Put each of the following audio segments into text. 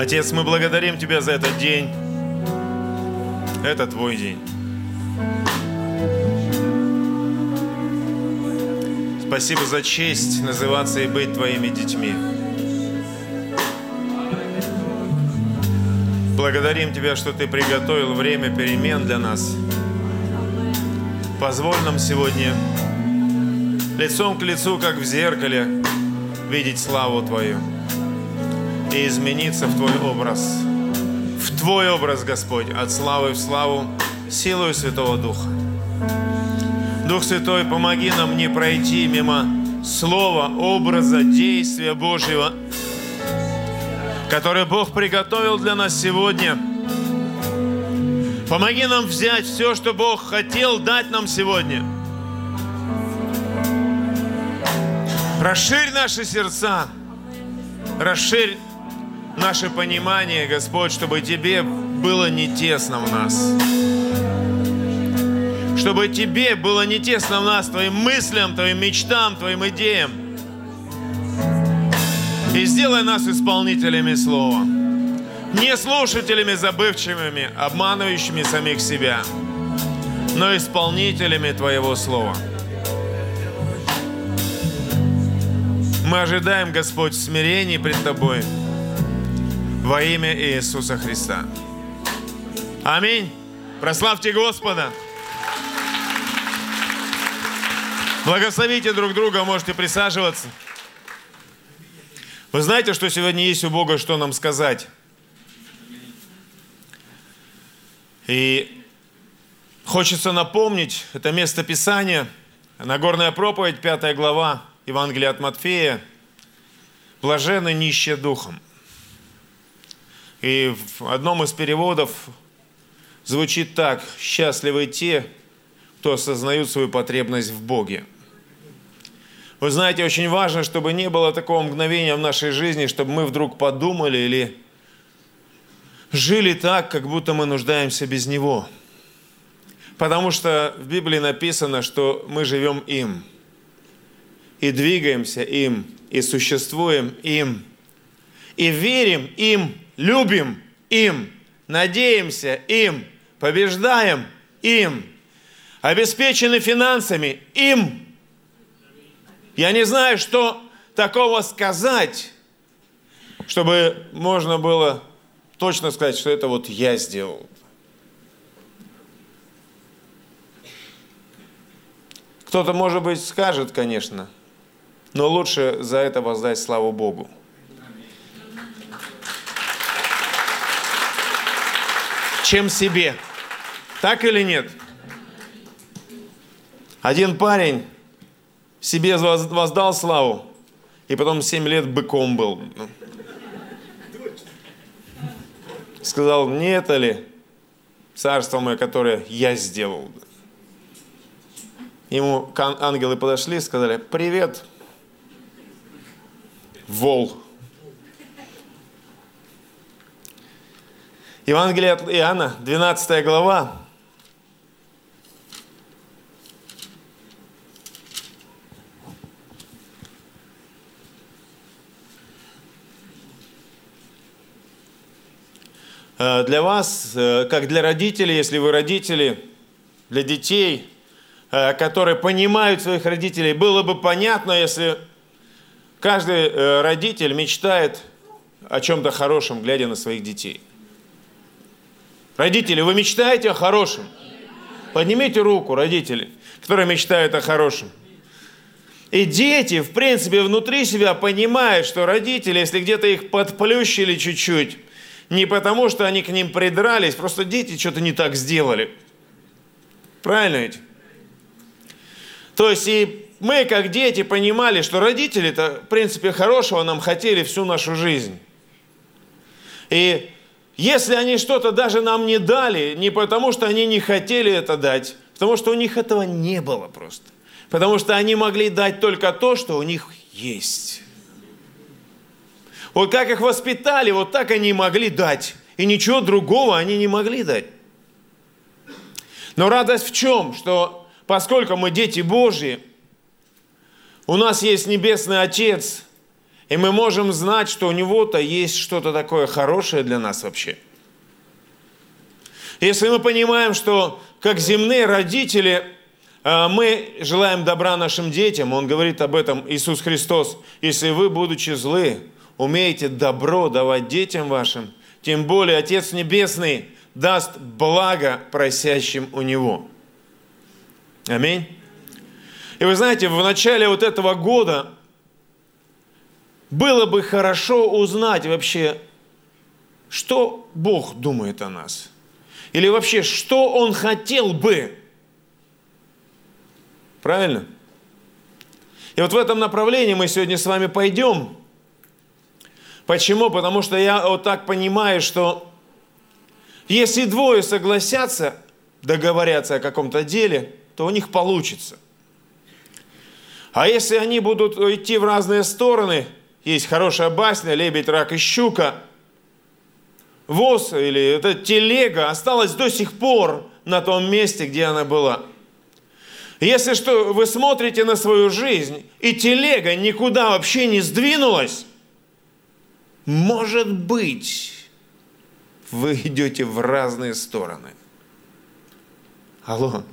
Отец, мы благодарим Тебя за этот день. Это Твой день. Спасибо за честь называться и быть Твоими детьми. Благодарим Тебя, что Ты приготовил время перемен для нас. Позволь нам сегодня лицом к лицу, как в зеркале, видеть славу Твою и измениться в Твой образ. В Твой образ, Господь, от славы в славу, силою Святого Духа. Дух Святой, помоги нам не пройти мимо слова, образа, действия Божьего, которое Бог приготовил для нас сегодня. Помоги нам взять все, что Бог хотел дать нам сегодня. Расширь наши сердца, расширь наше понимание, Господь, чтобы Тебе было не тесно в нас. Чтобы Тебе было не тесно в нас, Твоим мыслям, Твоим мечтам, Твоим идеям. И сделай нас исполнителями Слова. Не слушателями забывчивыми, обманывающими самих себя, но исполнителями Твоего Слова. Мы ожидаем, Господь, смирений пред Тобой во имя Иисуса Христа. Аминь. Прославьте Господа. Благословите друг друга, можете присаживаться. Вы знаете, что сегодня есть у Бога, что нам сказать? И хочется напомнить это место Писания, Нагорная проповедь, 5 глава, Евангелие от Матфея. Блаженны нищие духом. И в одном из переводов звучит так: счастливы те, кто осознают свою потребность в Боге. Вы знаете, очень важно, чтобы не было такого мгновения в нашей жизни, чтобы мы вдруг подумали или жили так, как будто мы нуждаемся без Него. Потому что в Библии написано, что мы живем им, и двигаемся им, и существуем им, и верим им, любим им, надеемся им, побеждаем им, обеспечены финансами им. Я не знаю, что такого сказать, чтобы можно было точно сказать, что это вот я сделал. Кто-то, может быть, скажет, конечно, но лучше за это воздать славу Богу. Чем себе. Так или нет? Один парень себе воздал славу, и потом 7 лет быком был. Сказал: не это ли царство мое, которое я сделал? Ему ангелы подошли и сказали: привет, вол. Евангелие от Иоанна, 12 глава. Для вас, как для родителей, если вы родители, для детей, которые понимают своих родителей, было бы понятно, если каждый родитель мечтает о чем-то хорошем, глядя на своих детей. Родители, вы мечтаете о хорошем? Поднимите руку, родители, которые мечтают о хорошем. И дети, в принципе, внутри себя понимают, что родители, если где-то их подплющили чуть-чуть, не потому, что они к ним придрались, просто дети что-то не так сделали. Правильно ведь? То есть и мы, как дети, понимали, что родители-то, в принципе, хорошего нам хотели всю нашу жизнь. И если они что-то даже нам не дали, не потому, что они не хотели это дать, потому что у них этого не было просто. Потому что они могли дать только то, что у них есть. Вот как их воспитали, вот так они могли дать. И ничего другого они не могли дать. Но радость в чем? Что поскольку мы дети Божьи, у нас есть Небесный Отец, И мы можем знать, что у него-то есть что-то такое хорошее для нас вообще. Если мы понимаем, что как земные родители, мы желаем добра нашим детям, Он говорит об этом, Иисус Христос, если вы, будучи злы, умеете добро давать детям вашим, тем более Отец Небесный даст благо просящим у Него. Аминь. И вы знаете, в начале вот этого года было бы хорошо узнать вообще, что Бог думает о нас. Или вообще, что Он хотел бы. Правильно? И вот в этом направлении мы сегодня с вами пойдем. Почему? Потому что я вот так понимаю, что если двое согласятся, договорятся о каком-то деле, то у них получится. А если они будут идти в разные стороны, есть хорошая басня «Лебедь, рак и щука», воз или эта телега осталась до сих пор на том месте, где она была. Если что, вы смотрите на свою жизнь, и телега никуда вообще не сдвинулась, может быть, вы идете в разные стороны. Алло.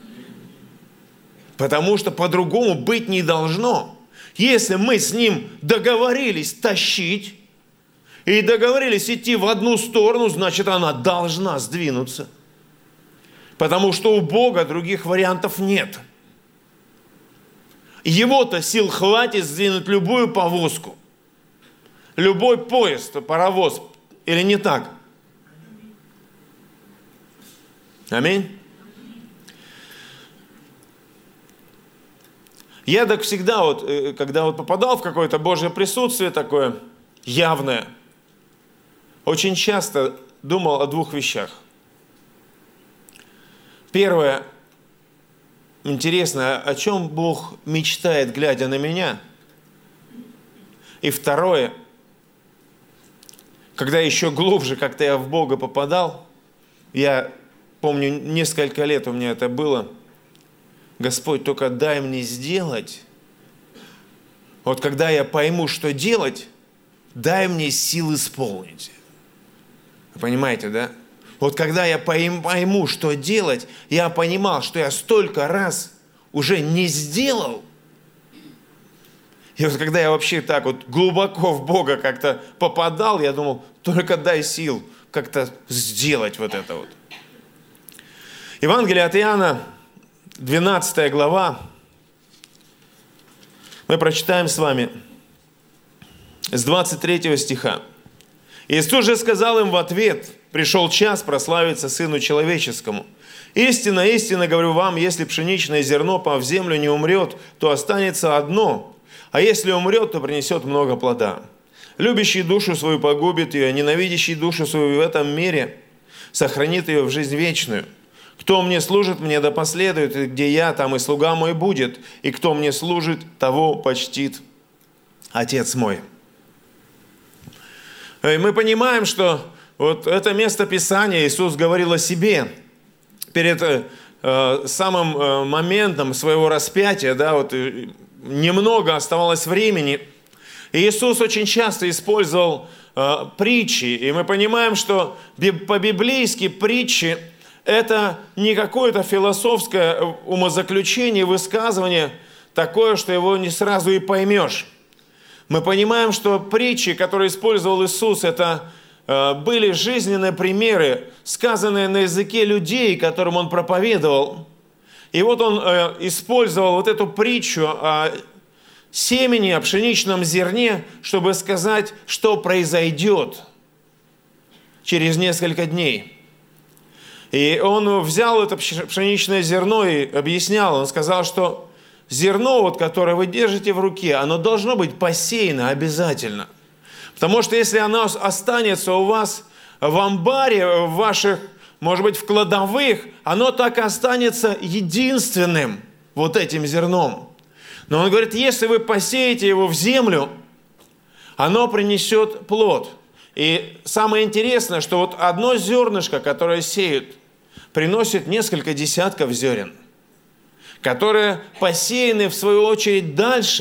Потому что по-другому быть не должно. Если мы с ним договорились тащить и договорились идти в одну сторону, значит, она должна сдвинуться. Потому что у Бога других вариантов нет. Его-то сил хватит сдвинуть любую повозку, любой поезд, паровоз. Или не так? Аминь. Я так всегда, когда попадал в какое-то Божье присутствие такое явное, очень часто думал о двух вещах. Первое, интересно, о чем Бог мечтает, глядя на меня. И второе, когда еще глубже как-то я в Бога попадал, я помню, несколько лет у меня это было, Господь, только дай мне сделать. Вот когда я пойму, что делать, дай мне сил исполнить. Вы понимаете, да? Вот когда я пойму, что делать, я понимал, что я столько раз уже не сделал. И вот когда я вообще так вот глубоко в Бога как-то попадал, я думал, только дай сил как-то сделать вот это вот. Евангелие от Иоанна, 12 глава, мы прочитаем с вами с 23 стиха. Иисус же сказал им в ответ: «Пришел час прославиться Сыну Человеческому. Истинно, истинно говорю вам, если пшеничное зерно, пав в землю, не умрет, то останется одно, а если умрет, то принесет много плода. Любящий душу свою погубит ее, ненавидящий душу свою в этом мире сохранит ее в жизнь вечную. Кто мне служит, мне да последует, и где я, там и слуга мой будет, и кто мне служит, того почтит Отец мой». И мы понимаем, что вот это место Писания Иисус говорил о себе перед самым моментом своего распятия, да, вот немного оставалось времени. И Иисус очень часто использовал притчи, и мы понимаем, что по-библейски притчи – это не какое-то философское умозаключение, высказывание такое, что его не сразу и поймешь. Мы понимаем, что притчи, которые использовал Иисус, это были жизненные примеры, сказанные на языке людей, которым Он проповедовал. И вот Он использовал вот эту притчу о семени, о пшеничном зерне, чтобы сказать, что произойдет через несколько дней. И Он взял это пшеничное зерно и объяснял. Он сказал, что зерно, вот, которое вы держите в руке, оно должно быть посеяно обязательно. Потому что если оно останется у вас в амбаре, в ваших, может быть, в кладовых, оно так и останется единственным вот этим зерном. Но он говорит, если вы посеете его в землю, оно принесет плод. И самое интересное, что вот одно зернышко, которое сеют, приносит несколько десятков зерен, которые посеяны, в свою очередь, дальше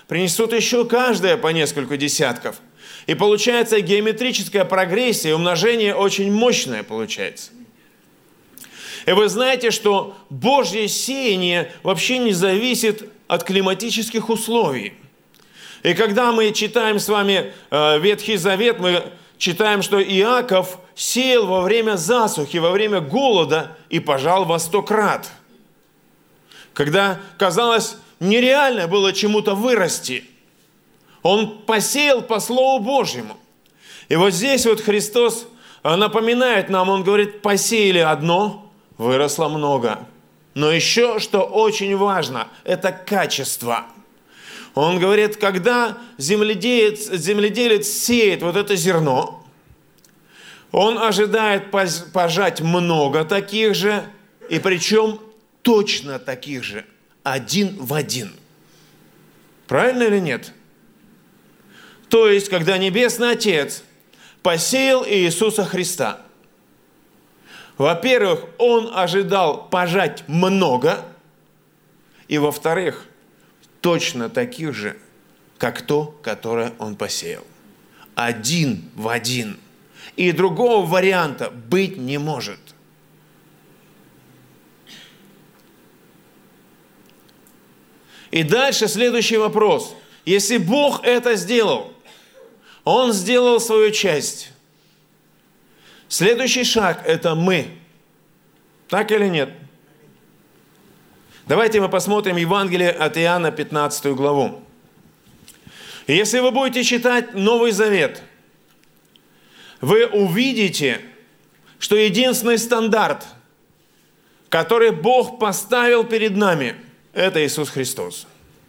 принесут еще каждое по несколько десятков. И получается геометрическая прогрессия, умножение очень мощное получается. И вы знаете, что Божье сеяние вообще не зависит от климатических условий. И когда мы читаем с вами Ветхий Завет, мы читаем, что Иаков сеял во время засухи, во время голода и пожал во 100 крат. Когда, казалось, нереально было чему-то вырасти, он посеял по Слову Божьему. И вот здесь вот Христос напоминает нам, Он говорит, посеяли одно, выросло много. Но еще, что очень важно, это качество. Он говорит, когда земледелец сеет вот это зерно, он ожидает пожать много таких же, и причем точно таких же, один в один. Правильно или нет? То есть, когда Небесный Отец посеял Иисуса Христа, во-первых, Он ожидал пожать много, и во-вторых, точно таких же, как то, которое Он посеял. Один в один. И другого варианта быть не может. И дальше следующий вопрос. Если Бог это сделал, Он сделал свою часть. Следующий шаг – это мы. Так или нет? Давайте мы посмотрим Евангелие от Иоанна, 15 главу. И если вы будете читать Новый Завет, вы увидите, что единственный стандарт, который Бог поставил перед нами, это Иисус Христос.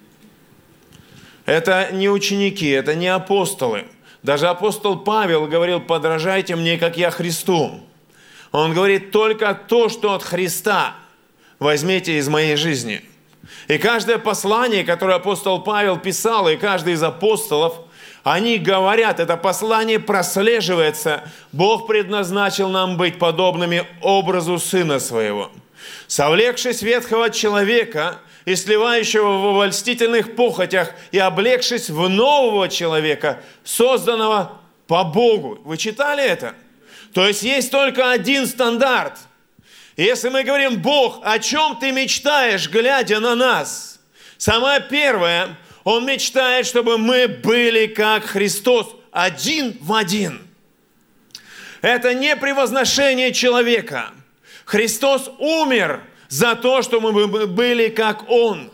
Это не ученики, это не апостолы. Даже апостол Павел говорил, подражайте мне, как я Христу. Он говорит, только то, что от Христа возьмите из моей жизни. И каждое послание, которое апостол Павел писал, и каждый из апостолов, они говорят, это послание прослеживается. Бог предназначил нам быть подобными образу Сына Своего. Совлекшись ветхого человека и сливающего в обольстительных похотях, и облегшись в нового человека, созданного по Богу. Вы читали это? То есть только один стандарт. Если мы говорим, Бог, о чем ты мечтаешь, глядя на нас? Самое первое, Он мечтает, чтобы мы были как Христос, один в один. Это не превозношение человека. Христос умер за то, чтобы мы были как Он.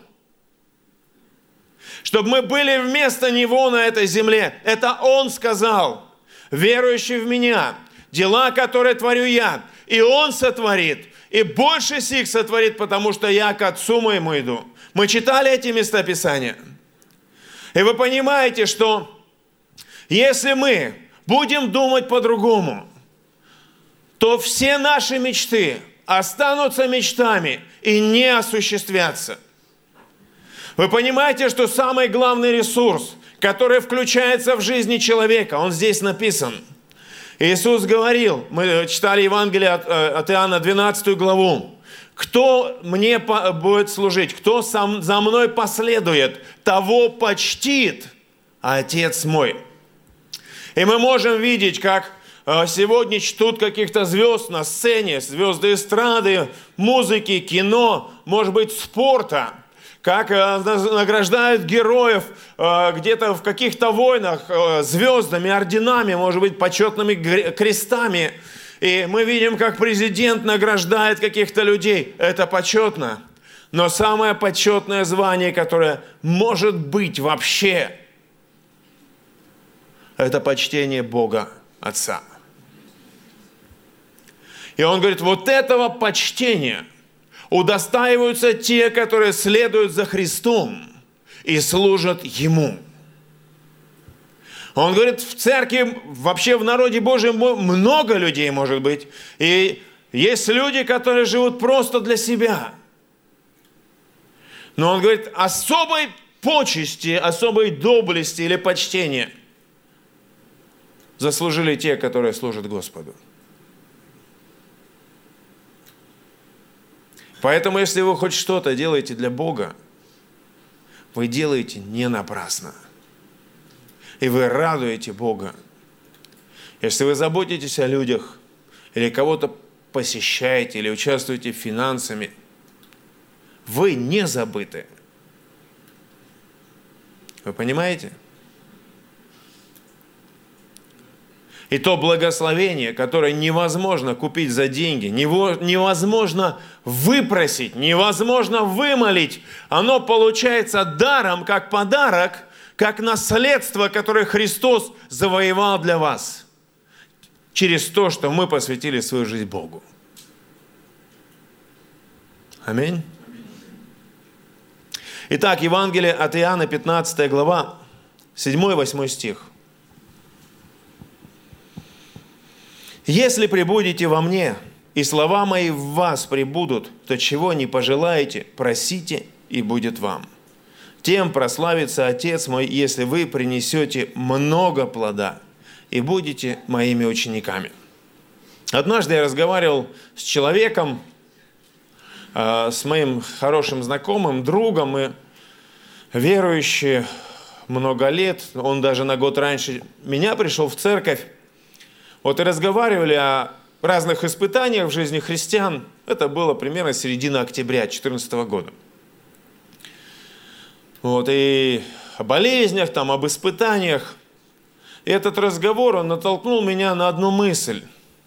Чтобы мы были вместо Него на этой земле. Это Он сказал, верующий в Меня, дела, которые творю Я, и Он сотворит, и больше сих сотворит, потому что Я к Отцу Моему иду. Мы читали эти места Писания. И вы понимаете, что если мы будем думать по-другому, то все наши мечты останутся мечтами и не осуществятся. Вы понимаете, что самый главный ресурс, который включается в жизни человека, он здесь написан. Иисус говорил, мы читали Евангелие от Иоанна, 12 главу, «Кто мне будет служить, кто за мной последует, того почтит Отец мой». И мы можем видеть, как сегодня чтут каких-то звезд на сцене, звезды эстрады, музыки, кино, может быть, спорта, как награждают героев где-то в каких-то войнах звездами, орденами, может быть, почетными крестами. И мы видим, как президент награждает каких-то людей. Это почетно. Но самое почетное звание, которое может быть вообще, это почтение Бога Отца. И он говорит, вот этого почтения удостаиваются те, которые следуют за Христом и служат Ему. Он говорит, в церкви, вообще в народе Божьем много людей может быть. И есть люди, которые живут просто для себя. Но он говорит, особой почести, особой доблести или почтения заслужили те, которые служат Господу. Поэтому, если вы хоть что-то делаете для Бога, вы делаете не напрасно. И вы радуете Бога. Если вы заботитесь о людях, или кого-то посещаете, или участвуете в финансами, вы не забыты. Вы понимаете? И то благословение, которое невозможно купить за деньги, невозможно выпросить, невозможно вымолить, оно получается даром, как подарок, как наследство, которое Христос завоевал для вас через то, что мы посвятили свою жизнь Богу. Аминь. Итак, Евангелие от Иоанна, 15 глава, 7-8 стих. «Если пребудете во мне, и слова мои в вас пребудут, то чего не пожелаете, просите, и будет вам. Тем прославится Отец мой, если вы принесете много плода, и будете моими учениками». Однажды я разговаривал с человеком, с моим хорошим знакомым, другом, мы верующие много лет, он даже на год раньше меня пришел в церковь. Вот и разговаривали о разных испытаниях в жизни христиан. Это было примерно середина октября 2014 года. Вот, и о болезнях, там, об испытаниях. И этот разговор, он натолкнул меня на одну мысль.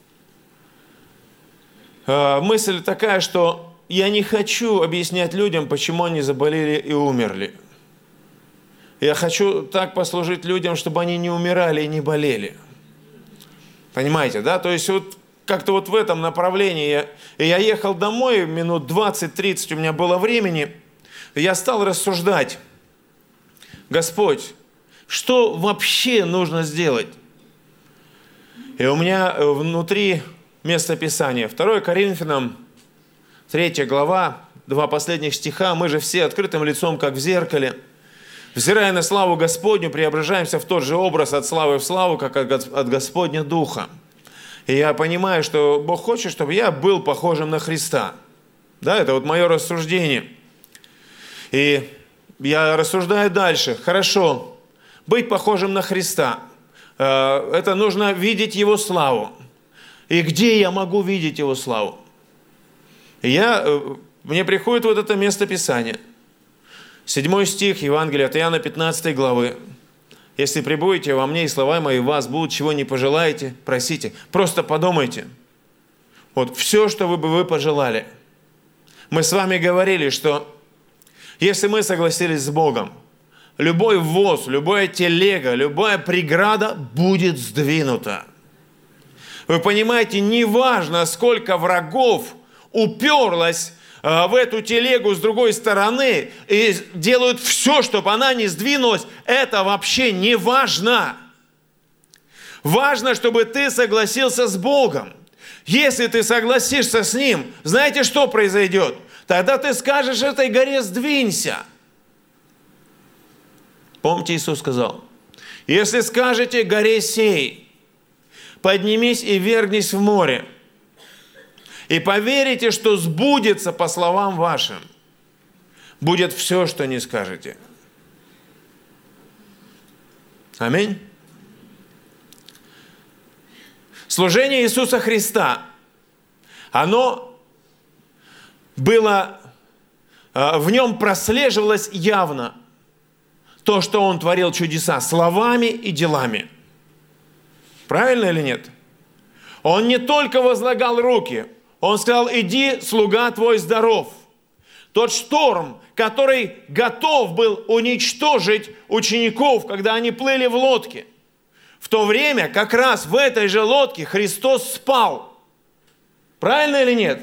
Мысль такая, что я не хочу объяснять людям, почему они заболели и умерли. Я хочу так послужить людям, чтобы они не умирали и не болели. Понимаете, да? То есть вот как-то вот в этом направлении. Я ехал домой, минут 20-30 у меня было времени. И я стал рассуждать. Господь, что вообще нужно сделать? И у меня внутри место Писания. 2 Коринфянам, 3 глава, 2 последних стиха. Мы же все открытым лицом, как в зеркале, взирая на славу Господню, преображаемся в тот же образ от славы в славу, как от Господня Духа. И я понимаю, что Бог хочет, чтобы я был похожим на Христа. Да, это вот мое рассуждение. И я рассуждаю дальше. Хорошо, быть похожим на Христа. Это нужно видеть Его славу. И где я могу видеть Его славу? И мне приходит вот это место Писания. 7 стих Евангелия от Иоанна 15 главы. «Если пребудете во мне, и слова мои в вас будут, чего не пожелаете, просите». Просто подумайте. Вот все, что вы бы вы пожелали. Мы с вами говорили, что если мы согласились с Богом, любой ввоз, любая телега, любая преграда будет сдвинута. Вы понимаете, неважно, сколько врагов уперлось в эту телегу с другой стороны и делают все, чтобы она не сдвинулась, это вообще не важно. Важно, чтобы ты согласился с Богом. Если ты согласишься с Ним, знаете, что произойдет? Тогда ты скажешь этой горе: сдвинься. Помните, Иисус сказал: если скажете горе сей, поднимись и вергнись в море, и поверите, что сбудется по словам вашим, будет все, что не скажете. Аминь. Служение Иисуса Христа, оно было, в нем прослеживалось явно то, что Он творил чудеса словами и делами. Правильно или нет? Он не только возлагал руки, Он сказал: иди, слуга твой здоров. Тот шторм, который готов был уничтожить учеников, когда они плыли в лодке, в то время как раз в этой же лодке Христос спал. Правильно или нет?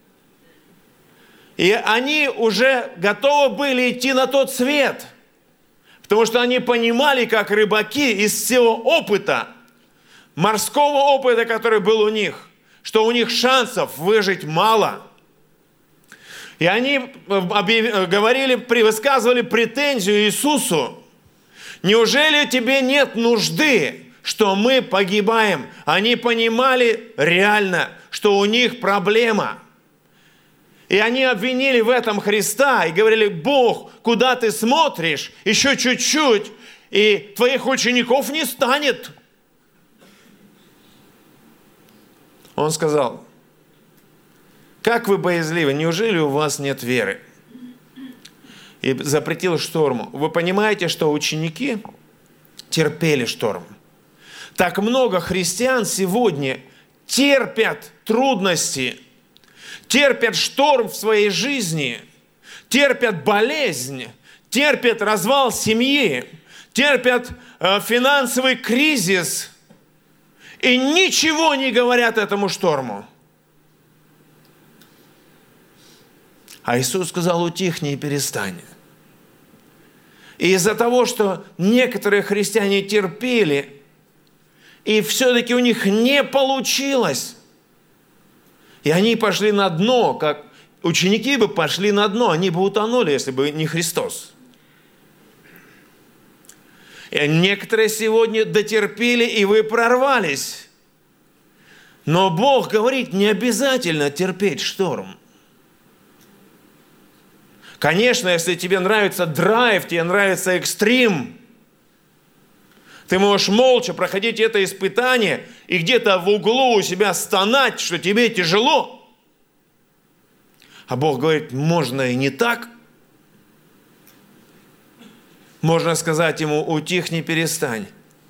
И они уже готовы были идти на тот свет, потому что они понимали, как рыбаки, из всего опыта, морского опыта, который был у них, что у них шансов выжить мало. И они высказывали претензию Иисусу: неужели тебе нет нужды, что мы погибаем? Они понимали реально, что у них проблема. И они обвинили в этом Христа и говорили: Бог, куда ты смотришь? Еще чуть-чуть, и твоих учеников не станет. Он сказал: как вы боязливы, неужели у вас нет веры? И запретил шторму. Вы понимаете, что ученики терпели шторм. Так много христиан сегодня терпят трудности, терпят шторм в своей жизни, терпят болезнь, терпят развал семьи, терпят финансовый кризис и ничего не говорят этому шторму. А Иисус сказал: утихни и перестань. И из-за того, что некоторые христиане терпели, и все-таки у них не получилось, и они пошли на дно, как ученики бы пошли на дно, они бы утонули, если бы не Христос. И некоторые сегодня дотерпели, и вы прорвались. Но Бог говорит, не обязательно терпеть шторм. Конечно, если тебе нравится драйв, тебе нравится экстрим, ты можешь молча проходить это испытание и где-то в углу у себя стонать, что тебе тяжело. А Бог говорит, можно и не так. Можно сказать ему: утихни, перестань.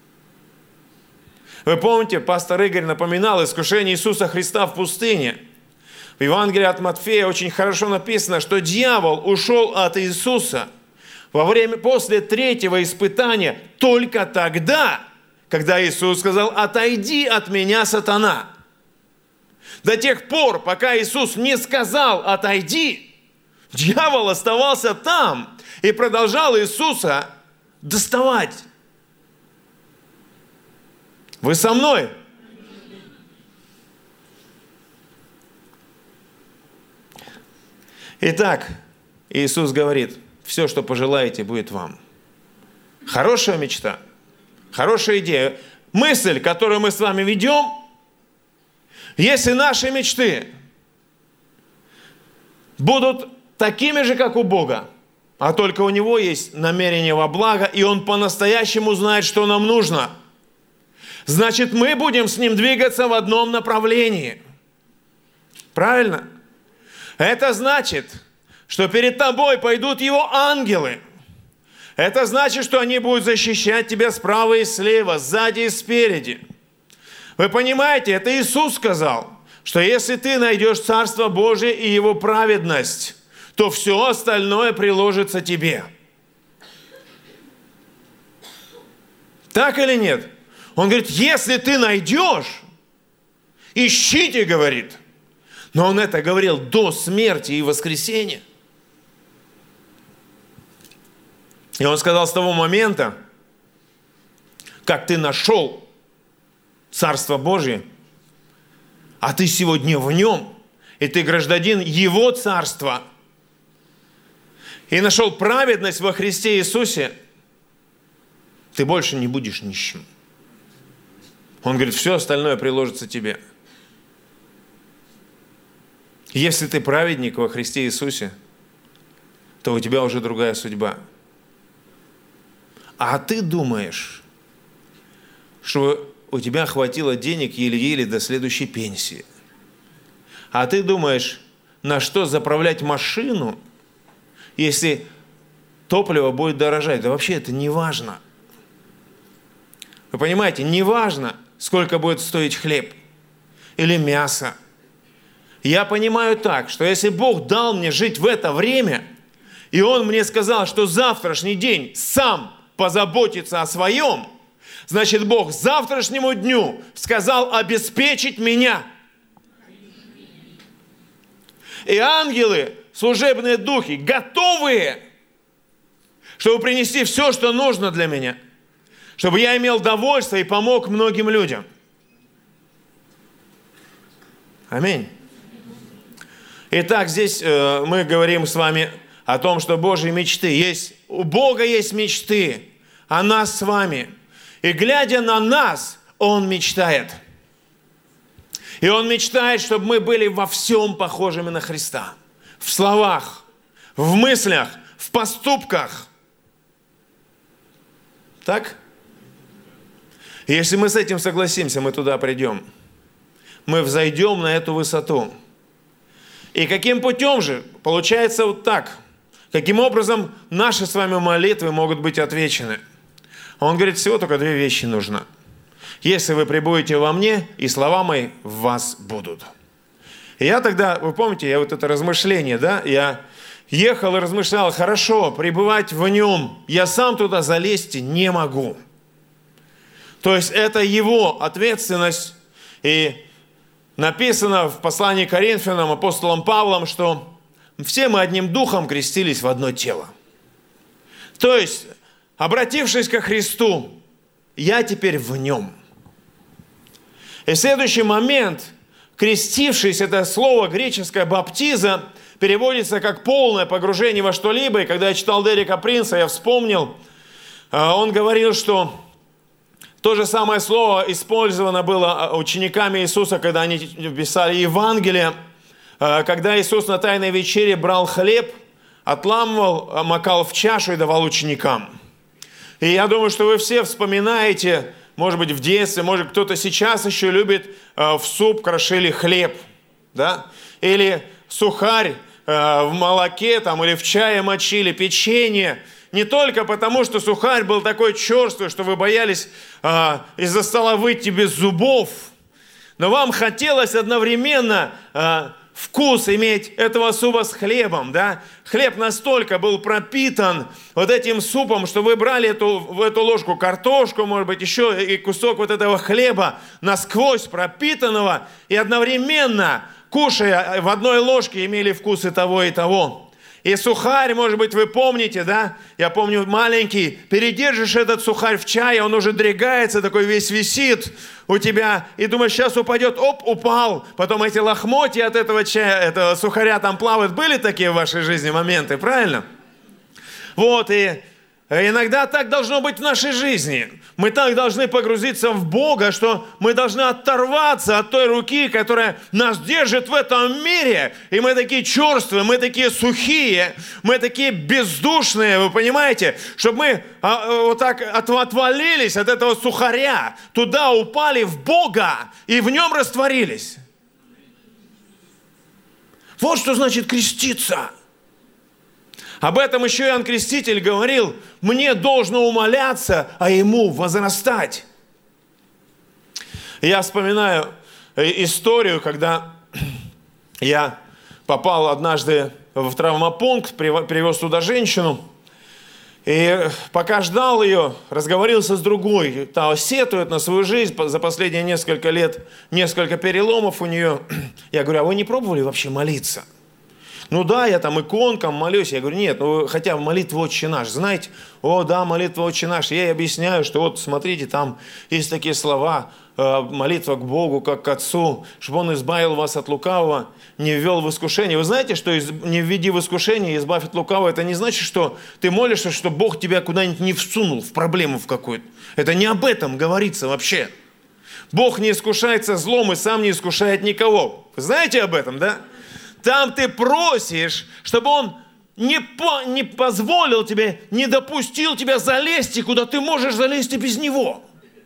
Вы помните, пастор Игорь напоминал искушение Иисуса Христа в пустыне. В Евангелии от Матфея очень хорошо написано, что дьявол ушел от Иисуса после третьего испытания только тогда, когда Иисус сказал: отойди от меня, сатана. До тех пор, пока Иисус не сказал отойди, дьявол оставался там и продолжал Иисуса доставать. Вы со мной? Итак, Иисус говорит: все, что пожелаете, будет вам. Хорошая мечта, хорошая идея. Мысль, которую мы с вами ведем, если наши мечты будут такими же, как у Бога, а только у Него есть намерение во благо, и Он по-настоящему знает, что нам нужно, значит, мы будем с Ним двигаться в одном направлении. Правильно? Это значит, что перед тобой пойдут Его ангелы. Это значит, что они будут защищать тебя справа и слева, сзади и спереди. Вы понимаете, это Иисус сказал, что если ты найдешь Царство Божие и Его праведность, то все остальное приложится тебе. Так или нет? Он говорит, если ты найдешь, ищите, говорит. Но Он это говорил до смерти и воскресения. И Он сказал, с того момента, как ты нашел Царство Божие, а ты сегодня в нем, и ты гражданин Его Царства, и нашел праведность во Христе Иисусе, ты больше не будешь нищим. Он говорит, все остальное приложится тебе. Если ты праведник во Христе Иисусе, то у тебя уже другая судьба. А ты думаешь, что у тебя хватило денег еле-еле до следующей пенсии. А ты думаешь, на что заправлять машину, если топливо будет дорожать? Да вообще это не важно. Вы понимаете, не важно, сколько будет стоить хлеб или мясо. Я понимаю так, что если Бог дал мне жить в это время, и Он мне сказал, что завтрашний день сам позаботится о своем, значит, Бог завтрашнему дню сказал обеспечить меня. И ангелы, служебные духи, готовые, чтобы принести все, что нужно для меня, чтобы я имел довольство и помог многим людям. Аминь. Итак, здесь мы говорим с вами о том, что Божьи мечты есть. У Бога есть мечты о нас с вами. И глядя на нас, Он мечтает. И Он мечтает, чтобы мы были во всем похожими на Христа. в словах, в мыслях, в поступках. Так? И если мы с этим согласимся, мы туда придем. Мы взойдем на эту высоту. И каким путем же? Получается вот так. Каким образом наши с вами молитвы могут быть отвечены? Он говорит, всего только 2 вещи нужно. Если вы пребудете во мне, и слова мои в вас будут. И я тогда, вы помните, я вот это размышление, да, я ехал и размышлял, хорошо, пребывать в нем, я сам туда залезть не могу. То есть это его ответственность. И написано в послании к Коринфянам апостолом Павлом, что все мы одним духом крестились в одно тело. То есть, обратившись ко Христу, я теперь в нем. И следующий момент, крестившись, это слово греческое «баптиза», переводится как полное погружение во что-либо. И когда я читал Дерека Принса, я вспомнил, он говорил, что то же самое слово использовано было учениками Иисуса, когда они писали Евангелие, когда Иисус на Тайной вечере брал хлеб, отламывал, макал в чашу и давал ученикам. И я думаю, что вы все вспоминаете, может быть, в детстве, может, кто-то сейчас еще любит в суп крошили хлеб, да? Или сухарь в молоке там, или в чае мочили, печенье. Не только потому, что сухарь был такой черствый, что вы боялись из-за стола выйти без зубов, но вам хотелось одновременно вкус иметь этого супа с хлебом, да? Хлеб настолько был пропитан вот этим супом, что вы брали в эту ложку картошку, может быть, еще и кусок вот этого хлеба насквозь пропитанного, и одновременно, кушая в одной ложке, имели вкус и того, и того. И сухарь, может быть, вы помните, да? Я помню, маленький, передержишь этот сухарь в чае, он уже дрягается, такой весь висит у тебя, и думаешь, сейчас упадет, оп, упал. Потом эти лохмотья от этого чая, этого сухаря там плавают. Были такие в вашей жизни моменты, правильно? Вот, и иногда так должно быть в нашей жизни. Мы так должны погрузиться в Бога, что мы должны оторваться от той руки, которая нас держит в этом мире. И мы такие черствые, мы такие сухие, мы такие бездушные, вы понимаете? Чтобы мы вот так отвалились от этого сухаря, туда упали в Бога и в нем растворились. Вот что значит креститься. Об этом еще Иоанн Креститель говорил, мне должно умоляться, а ему возрастать. Я вспоминаю историю, когда я попал однажды в травмопункт, привез туда женщину, и пока ждал ее, разговорился с другой, та сетует на свою жизнь, за последние несколько лет, несколько переломов у нее. Я говорю, а вы не пробовали вообще молиться? Ну да, я там иконкам молюсь. Я говорю, нет, ну хотя молитва «Отче наш», знаете? О, да, молитва «Отче наш». Я ей объясняю, что вот смотрите, там есть такие слова, молитва к Богу, как к Отцу, чтобы Он избавил вас от лукавого, не ввел в искушение. Вы знаете, что не введи в искушение, избавь от лукавого, это не значит, что ты молишься, что Бог тебя куда-нибудь не всунул в проблему в какую-то. Это не об этом говорится вообще. Бог не искушается злом и сам не искушает никого. Вы знаете об этом, да? Там ты просишь, чтобы Он не позволил тебе, не допустил тебя залезть, куда ты можешь залезть и без Него.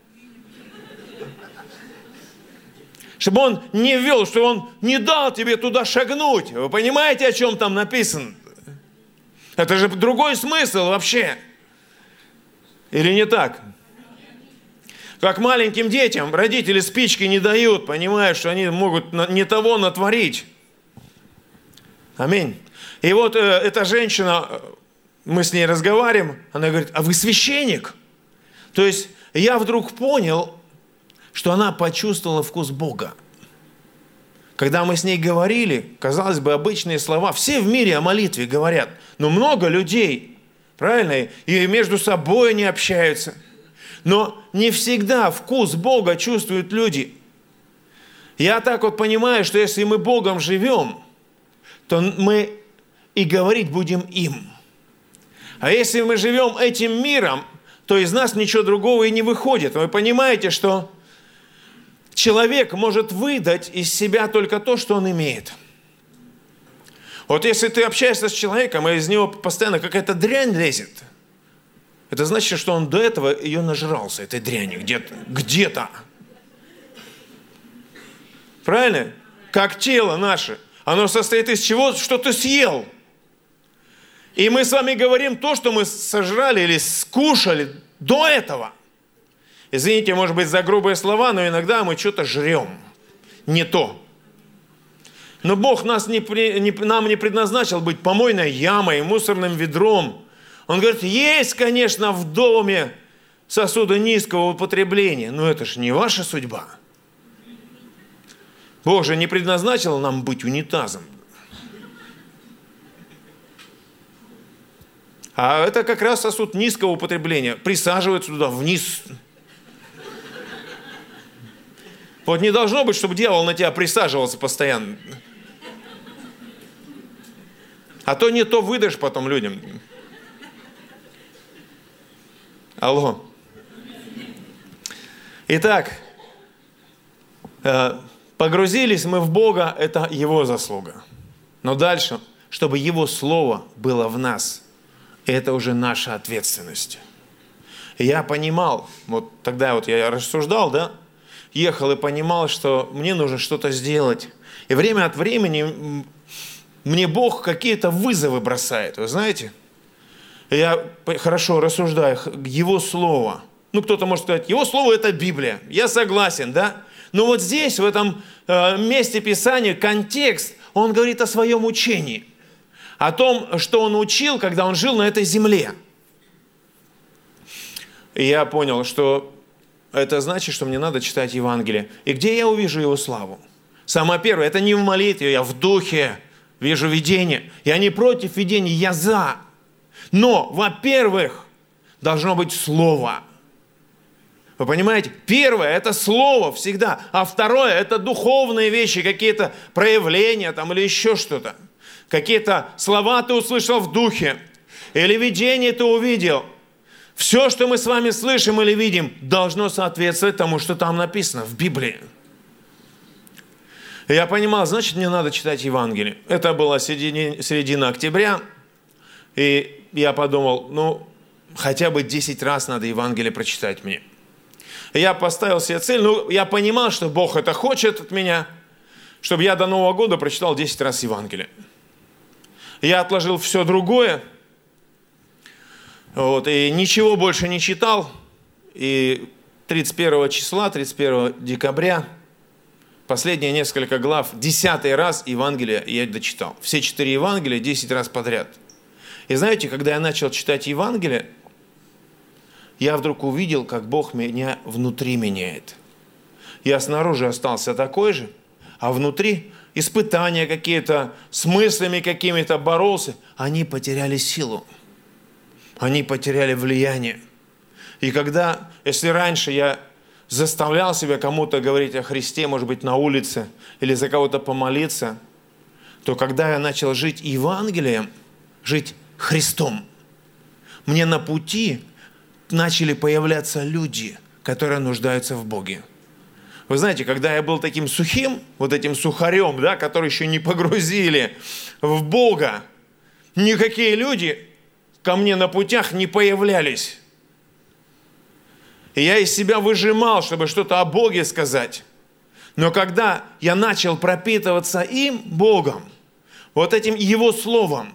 Чтобы Он не ввел, чтобы Он не дал тебе туда шагнуть. Вы понимаете, о чем там написано? Это же другой смысл вообще. Или не так? Как маленьким детям родители спички не дают, понимают, что они могут не того натворить. Аминь. И вот эта женщина, мы с ней разговариваем, она говорит, а вы священник? То есть я вдруг понял, что она почувствовала вкус Бога. Когда мы с ней говорили, казалось бы, обычные слова, все в мире о молитве говорят, но много людей, правильно, и между собой они общаются. Но не всегда вкус Бога чувствуют люди. Я так вот понимаю, что если мы Богом живем, то мы и говорить будем им. А если мы живем этим миром, то из нас ничего другого и не выходит. Вы понимаете, что человек может выдать из себя только то, что он имеет. Вот если ты общаешься с человеком, и из него постоянно какая-то дрянь лезет, это значит, что он до этого ее нажрался, этой дряни, где-то. Правильно? Как тело наше. Оно состоит из чего? Что ты съел. И мы с вами говорим то, что мы сожрали или скушали до этого. Извините, может быть, за грубые слова, но иногда мы что-то жрем. Не то. Но Бог нам не предназначил быть помойной ямой, мусорным ведром. Он говорит, есть, конечно, в доме сосуды низкого употребления, но это же не ваша судьба. Бог же не предназначил нам быть унитазом. А это как раз сосуд низкого употребления. Присаживается туда вниз. Вот не должно быть, чтобы дьявол на тебя присаживался постоянно. А то не то выдашь потом людям. Алло. Итак, погрузились мы в Бога, это Его заслуга. Но дальше, чтобы Его Слово было в нас, это уже наша ответственность. И я понимал, вот тогда вот я рассуждал, да, ехал и понимал, что мне нужно что-то сделать. И время от времени мне Бог какие-то вызовы бросает, вы знаете. Я хорошо рассуждаю, Его Слово. Ну, кто-то может сказать, Его Слово – это Библия. Я согласен, да? Но вот здесь, в этом месте Писания, контекст, он говорит о своем учении. О том, что он учил, когда он жил на этой земле. И я понял, что это значит, что мне надо читать Евангелие. И где я увижу Его славу? Самое первое, это не в молитве, я в духе вижу видение. Я не против видения, я за. Но, во-первых, должно быть Слово. Вы понимаете? Первое – это Слово всегда. А второе – это духовные вещи, какие-то проявления там, или еще что-то. Какие-то слова ты услышал в духе. Или видение ты увидел. Все, что мы с вами слышим или видим, должно соответствовать тому, что там написано в Библии. И я понимал, значит, мне надо читать Евангелие. Это была середина октября. И я подумал, ну, хотя бы 10 раз надо Евангелие прочитать мне. И я поставил себе цель, ну, я понимал, что Бог это хочет от меня, чтобы я до Нового года прочитал 10 раз Евангелие. Я отложил все другое, вот, и ничего больше не читал. И 31 числа, 31 декабря, последние несколько глав, 10-й раз Евангелие я дочитал. Все 4 Евангелия 10 раз подряд. И знаете, когда я начал читать Евангелие, я вдруг увидел, как Бог меня внутри меняет. Я снаружи остался такой же, а внутри испытания какие-то, с мыслями какими-то боролся. Они потеряли силу. Они потеряли влияние. И когда, если раньше я заставлял себя кому-то говорить о Христе, может быть, на улице, или за кого-то помолиться, то когда я начал жить Евангелием, жить Христом, мне на пути начали появляться люди, которые нуждаются в Боге. Вы знаете, когда я был таким сухим, вот этим сухарем, да, который еще не погрузили в Бога, никакие люди ко мне на путях не появлялись. И я из себя выжимал, чтобы что-то о Боге сказать. Но когда я начал пропитываться им, Богом, вот этим Его Словом,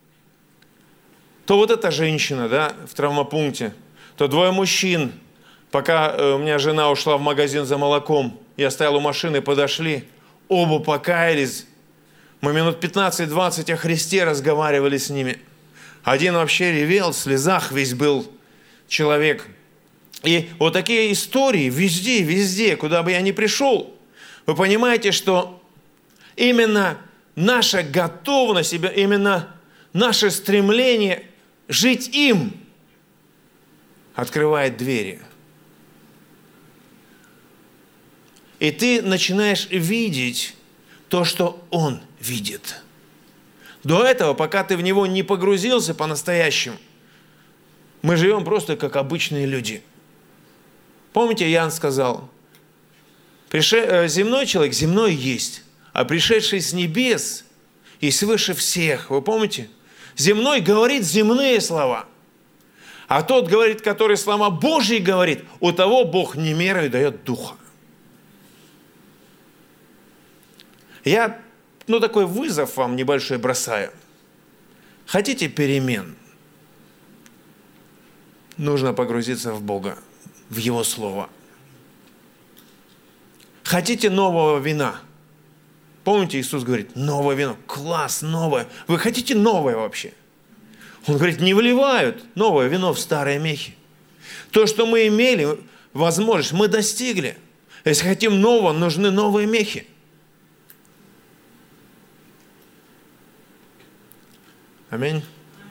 то вот эта женщина, да, в травмопункте, то 2 мужчин, пока у меня жена ушла в магазин за молоком, я стоял у машины, подошли, оба покаялись. Мы минут 15-20 о Христе разговаривали с ними. Один вообще ревел, в слезах весь был человек. И вот такие истории везде, куда бы я ни пришел. Вы понимаете, что именно наша готовность, именно наше стремление жить им открывает двери. И ты начинаешь видеть то, что Он видит. До этого, пока ты в Него не погрузился по-настоящему, мы живем просто как обычные люди. Помните, Иоанн сказал, земной человек земной есть, а пришедший с небес и свыше всех. Вы помните? Земной говорит земные слова. А тот говорит, который слова Божьи говорит, у того Бог не мерой дает духа. Я, такой вызов вам небольшой бросаю. Хотите перемен? Нужно погрузиться в Бога, в Его Слово. Хотите нового вина? Помните, Иисус говорит, новое вино, класс, новое. Вы хотите новое вообще? Он говорит, не вливают новое вино в старые мехи. То, что мы имели, возможность, мы достигли. Если хотим нового, нужны новые мехи. Аминь.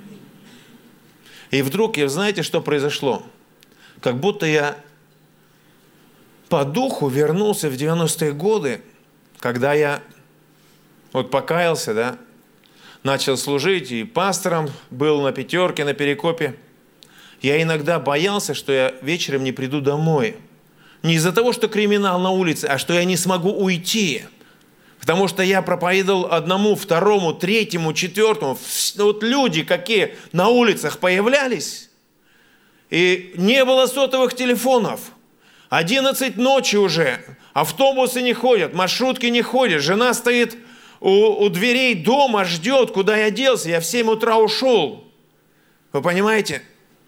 И вдруг, знаете, что произошло? Как будто я по духу вернулся в 90-е годы, когда я покаялся, да, начал служить, и пастором был на пятерке, на Перекопе. Я иногда боялся, что я вечером не приду домой. Не из-за того, что криминал на улице, а что я не смогу уйти. Потому что я проповедовал одному, второму, третьему, четвертому. Люди какие на улицах появлялись. И не было сотовых телефонов. 11 ночи уже. Автобусы не ходят, маршрутки не ходят. Жена стоит у дверей дома, ждет, куда я делся. Я в 7 утра ушел. Вы понимаете?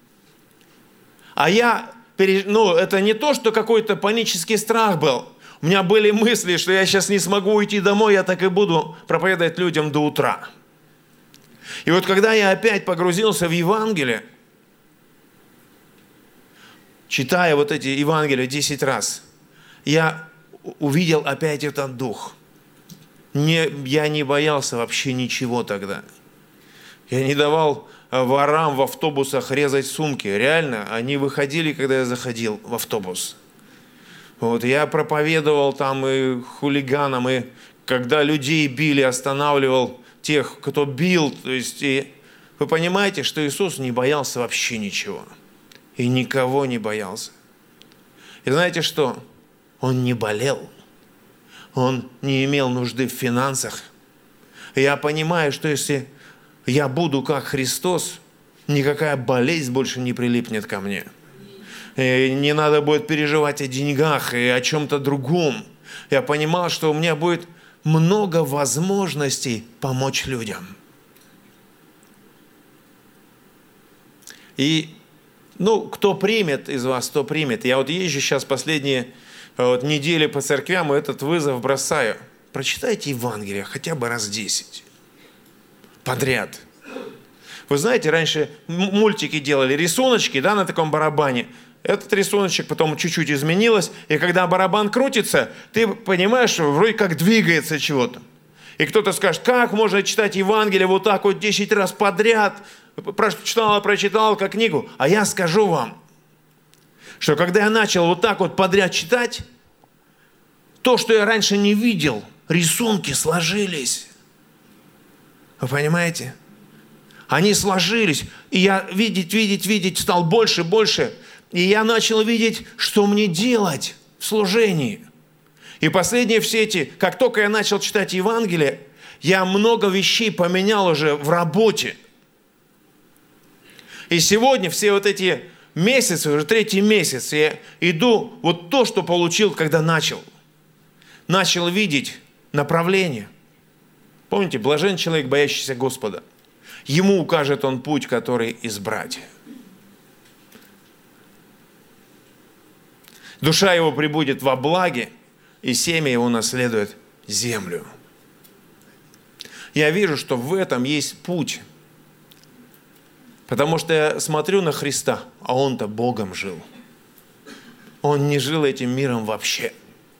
А это не то, что какой-то панический страх был. У меня были мысли, что я сейчас не смогу уйти домой, я так и буду проповедовать людям до утра. И когда я опять погрузился в Евангелие, читая эти Евангелия 10 раз, я увидел опять этот дух. Я не боялся вообще ничего тогда. Я не давал ворам в автобусах резать сумки. Реально, они выходили, когда я заходил в автобус. Я проповедовал там и хулиганам, и когда людей били, останавливал тех, кто бил. То есть, вы понимаете, что Иисус не боялся вообще ничего. И никого не боялся. И знаете что? Он не болел. Он не имел нужды в финансах. И я понимаю, что если я буду как Христос, никакая болезнь больше не прилипнет ко мне. И не надо будет переживать о деньгах и о чем-то другом. Я понимал, что у меня будет много возможностей помочь людям. И, кто примет из вас, то примет. Я езжу сейчас последние недели по церквям и этот вызов бросаю. Прочитайте Евангелие хотя бы раз 10. Подряд. Вы знаете, раньше мультики делали, рисуночки, да, на таком барабане. Этот рисуночек потом чуть-чуть изменилось, и когда барабан крутится, ты понимаешь, что вроде как двигается чего-то. И кто-то скажет, как можно читать Евангелие 10 раз подряд, прочитал как книгу. А я скажу вам, что когда я начал подряд читать, то, что я раньше не видел, рисунки сложились. Вы понимаете? Они сложились, и я видеть стал больше. И я начал видеть, что мне делать в служении. И последние как только я начал читать Евангелие, я много вещей поменял уже в работе. И сегодня все эти месяцы, уже 3-й месяц, я иду то, что получил, когда начал. Начал видеть направление. Помните, блажен человек, боящийся Господа. Ему укажет он путь, который избрать. Душа его пребудет во благе, и семя его наследует землю. Я вижу, что в этом есть путь. Потому что я смотрю на Христа, а Он-то Богом жил. Он не жил этим миром вообще.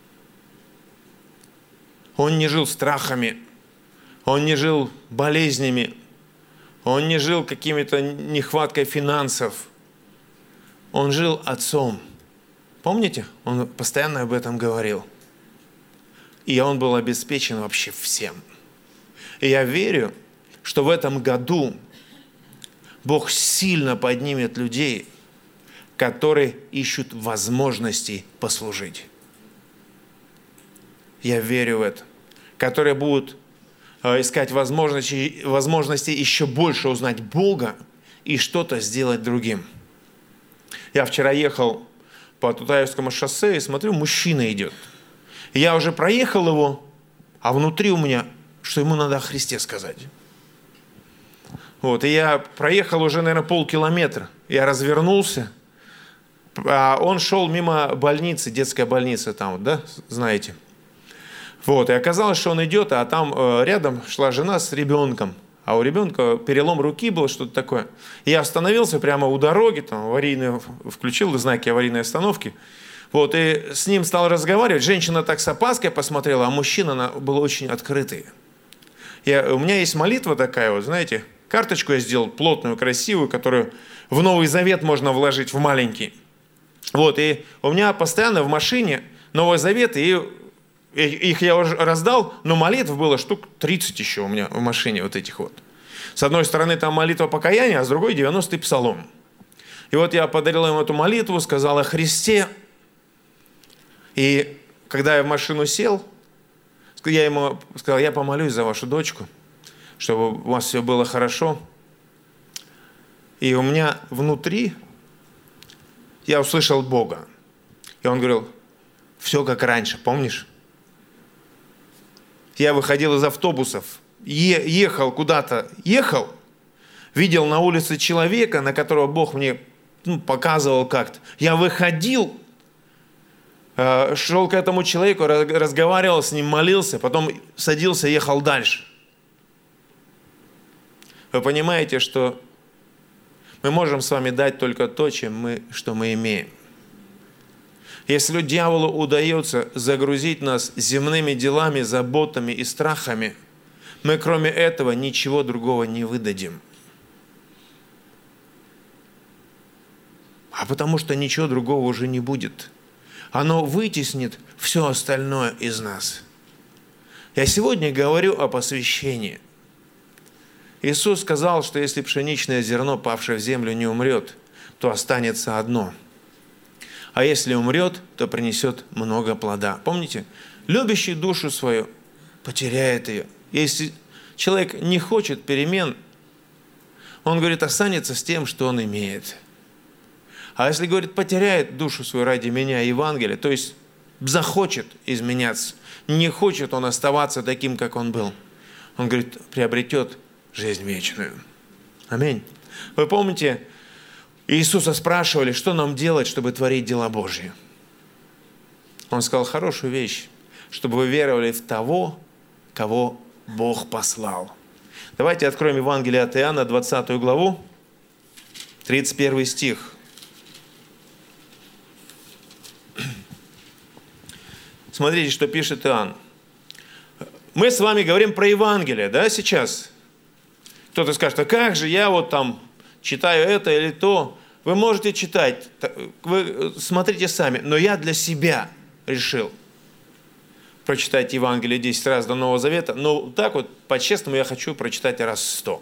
Он не жил страхами. Он не жил болезнями. Он не жил какими-то нехваткой финансов. Он жил Отцом. Помните? Он постоянно об этом говорил. И он был обеспечен вообще всем. И я верю, что в этом году Бог сильно поднимет людей, которые ищут возможностей послужить. Я верю в это. Которые будут искать возможности еще больше узнать Бога и что-то сделать другим. Я вчера ехал по Тутаевскому шоссе и смотрю, мужчина идет. Я уже проехал его, а внутри у меня, что ему надо о Христе сказать. И я проехал уже, наверное, полкилометра. Я развернулся, а он шел мимо больницы, детская больница там, да, знаете. И оказалось, что он идет, а там рядом шла жена с ребенком. А у ребенка перелом руки был, что-то такое. Я остановился прямо у дороги, там аварийную включил знаки аварийной остановки. И с ним стал разговаривать. Женщина так с опаской посмотрела, а мужчина был очень открытый. У меня есть молитва такая, знаете, карточку я сделал плотную, красивую, которую в Новый Завет можно вложить в маленький. И у меня постоянно в машине Новый Завет, и их я уже раздал, но молитв было штук 30 еще у меня в машине этих. С одной стороны там молитва покаяния, а с другой 90-й псалом. И я подарил им эту молитву, сказал о Христе. И когда я в машину сел, я ему сказал, я помолюсь за вашу дочку, чтобы у вас все было хорошо. И у меня внутри я услышал Бога. И он говорил, все как раньше, помнишь? Я выходил из автобусов, ехал куда-то, видел на улице человека, на которого Бог мне показывал как-то. Я выходил, шел к этому человеку, разговаривал с ним, молился, потом садился, ехал дальше. Вы понимаете, что мы можем с вами дать только то, что мы имеем. Если дьяволу удается загрузить нас земными делами, заботами и страхами, мы кроме этого ничего другого не выдадим. А потому что ничего другого уже не будет. Оно вытеснит все остальное из нас. Я сегодня говорю о посвящении. Иисус сказал, что если пшеничное зерно, павшее в землю, не умрет, то останется одно. А если умрет, то принесет много плода. Помните? Любящий душу свою потеряет ее. Если человек не хочет перемен, он, говорит, останется с тем, что он имеет. А если, говорит, потеряет душу свою ради меня, Евангелия, то есть захочет изменяться, не хочет он оставаться таким, как он был, он, говорит, приобретет жизнь вечную. Аминь. Вы помните, Иисуса спрашивали, что нам делать, чтобы творить дела Божьи. Он сказал хорошую вещь, чтобы вы веровали в того, кого Бог послал. Давайте откроем Евангелие от Иоанна, 20 главу, 31 стих. Смотрите, что пишет Иоанн. Мы с вами говорим про Евангелие, да, сейчас? Кто-то скажет, а как же я читаю это или то. Вы можете читать, вы смотрите сами. Но я для себя решил прочитать Евангелие 10 раз до Нового Завета. Но так по-честному, я хочу прочитать раз 100.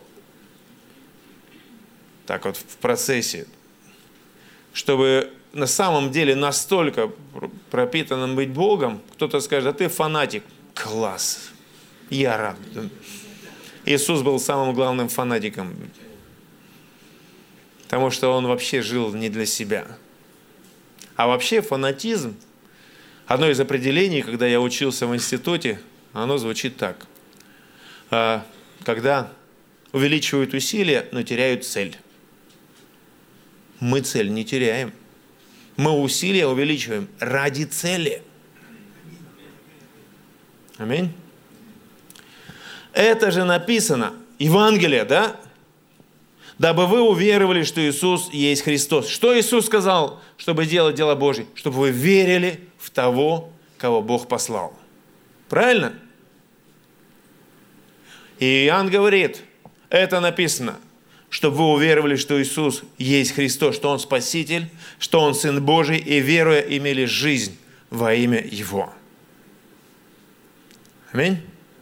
Так в процессе. Чтобы на самом деле настолько пропитанным быть Богом, кто-то скажет, а ты фанатик. Класс. Я рад. Иисус был самым главным фанатиком. Потому что он вообще жил не для себя. А вообще фанатизм, одно из определений, когда я учился в институте, оно звучит так. Когда увеличивают усилия, но теряют цель. Мы цель не теряем. Мы усилия увеличиваем ради цели. Аминь. Это же написано, Евангелие, да? Дабы вы уверовали, что Иисус есть Христос. Что Иисус сказал, чтобы делать дела Божьи? Чтобы вы верили в того, кого Бог послал. Правильно? И Иоанн говорит, это написано, чтобы вы уверовали, что Иисус есть Христос, что Он Спаситель, что Он Сын Божий, и веруя имели жизнь во имя Его. Аминь.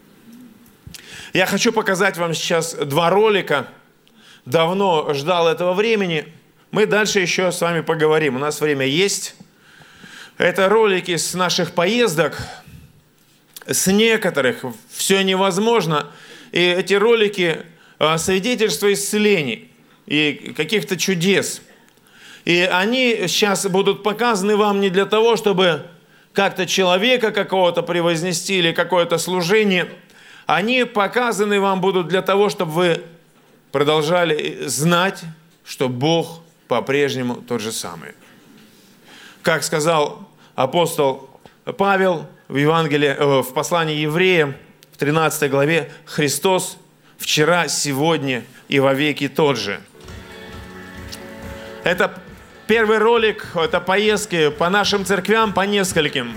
Я хочу показать вам сейчас 2 ролика. Давно ждал этого времени. Мы дальше еще с вами поговорим. У нас время есть. Это ролики с наших поездок. С некоторых все невозможно. И эти ролики свидетельства исцелений и каких-то чудес. И они сейчас будут показаны вам не для того, чтобы как-то человека какого-то превознести или какое-то служение. Они показаны вам будут для того, чтобы вы продолжали знать, что Бог по-прежнему тот же самый. Как сказал апостол Павел в Евангелии, в послании Евреям, в 13 главе, Христос вчера, сегодня и вовеки тот же. Это первый ролик, это поездки по нашим церквям, по нескольким.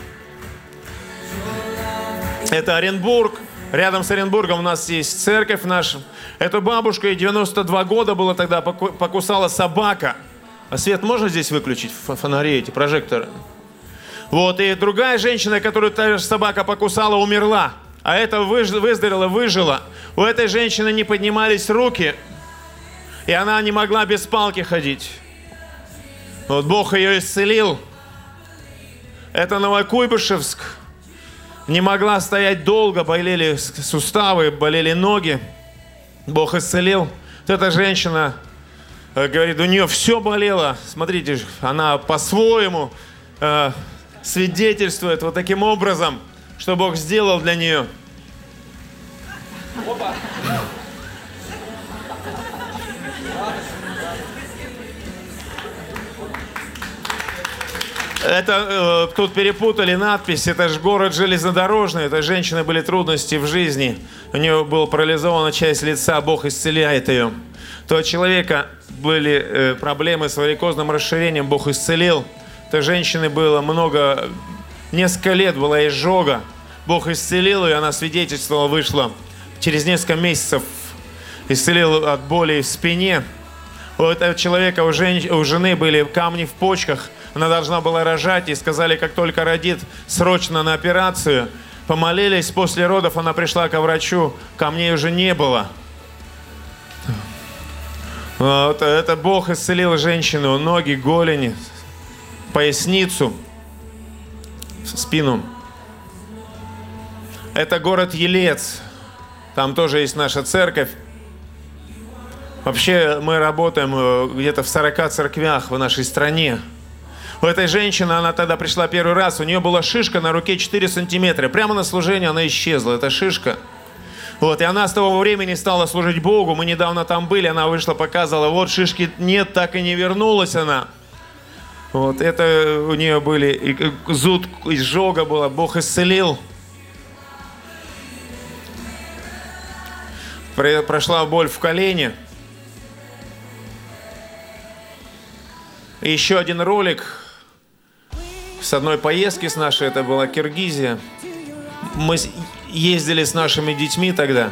Это Оренбург. Рядом с Оренбургом у нас есть церковь наша. Эту бабушку, ей 92 года было тогда, покусала собака. А свет можно здесь выключить? Фонари эти, прожекторы. Вот, и другая женщина, которую та же собака покусала, умерла. А эта выздоровела, выжила. У этой женщины не поднимались руки, и она не могла без палки ходить. Вот Бог ее исцелил. Это Новокуйбышевск. Не могла стоять долго, болели суставы, болели ноги. Бог исцелил. Вот эта женщина говорит, у нее все болело. Смотрите, она по-своему свидетельствует вот таким образом, что Бог сделал для нее. Опа. Это тут перепутали надпись, это же город железнодорожный, это женщины были трудности в жизни, у нее была парализована часть лица, Бог исцеляет ее. То у человека были проблемы с варикозным расширением, Бог исцелил. То женщины было несколько лет была изжога, Бог исцелил ее, она свидетельствовала, вышла. Через несколько месяцев исцелил от боли в спине. У этого человека, у жены были камни в почках. Она должна была рожать, и сказали, как только родит, срочно на операцию. Помолились, после родов она пришла ко врачу, камней уже не было. Вот, это Бог исцелил женщину, ноги, голени, поясницу, спину. Это город Елец, там тоже есть наша церковь. Вообще мы работаем где-то в 40 церквях в нашей стране. У этой женщины, она тогда пришла первый раз, у нее была шишка на руке 4 сантиметра. Прямо на служение она исчезла, эта шишка. Вот, и она с того времени стала служить Богу. Мы недавно там были, она вышла, показывала, вот шишки нет, так и не вернулась она. Вот, это у нее были, зуд, изжога была, Бог исцелил. Прошла боль в колене. И еще один ролик с одной поездки с нашей, это была Киргизия. Мы ездили с нашими детьми тогда.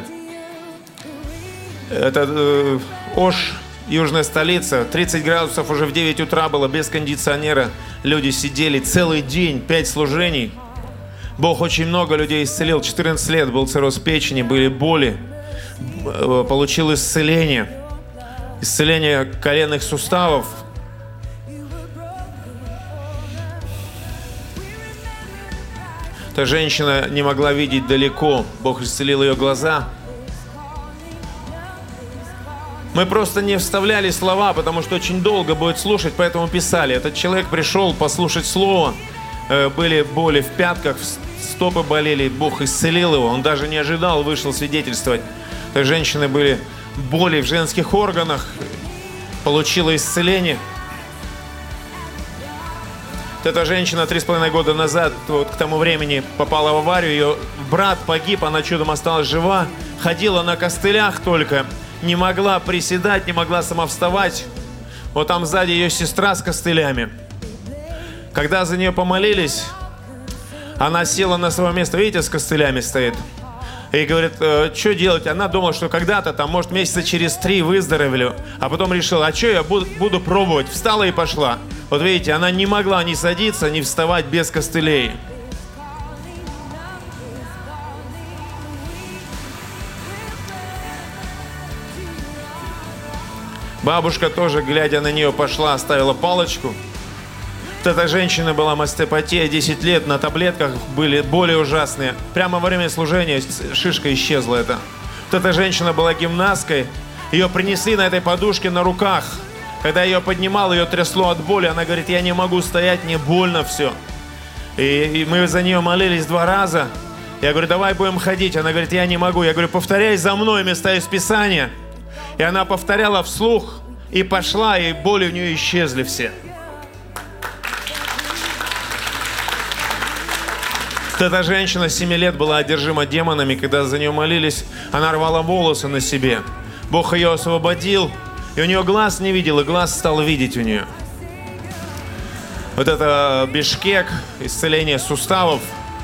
Это Ош, южная столица. 30 градусов уже в 9 утра было, без кондиционера. Люди сидели целый день, 5 служений. Бог очень много людей исцелил. 14 лет был цирроз печени, были боли. Получил исцеление. Исцеление коленных суставов. Эта женщина не могла видеть далеко. Бог исцелил ее глаза. Мы просто не вставляли слова, потому что очень долго будет слушать, поэтому писали. Этот человек пришел послушать слово. Были боли в пятках, стопы болели. Бог исцелил его. Он даже не ожидал, вышел свидетельствовать. У женщины были боли в женских органах. Получила исцеление. Эта женщина 3,5 года назад, вот к тому времени, попала в аварию, ее брат погиб, она чудом осталась жива, ходила на костылях только, не могла приседать, не могла сама вставать. Вот там сзади ее сестра с костылями. Когда за нее помолились, она села на свое место, видите, с костылями стоит. И говорит, что делать? Она думала, что когда-то, там, может, месяца через 3 выздоровелю. А потом решила, а что я буду пробовать? Встала и пошла. Вот видите, она не могла ни садиться, ни вставать без костылей. Бабушка тоже, глядя на нее, пошла, оставила палочку. Вот эта женщина была мастопатия, 10 лет, на таблетках были боли ужасные. Прямо во время служения шишка исчезла эта. Вот эта женщина была гимнасткой, ее принесли на этой подушке на руках. Когда я ее поднимал, ее трясло от боли. Она говорит, я не могу стоять, мне больно все. И мы за нее молились 2 раза. Я говорю, давай будем ходить. Она говорит, я не могу. Я говорю, повторяй за мной места из Писания. И она повторяла вслух, и пошла, и боли у нее исчезли все. Эта женщина 7 лет была одержима демонами. Когда за нее молились, она рвала волосы на себе. Бог ее освободил, и у нее глаз не видел, и глаз стал видеть у нее. Вот это Бишкек, исцеление суставов.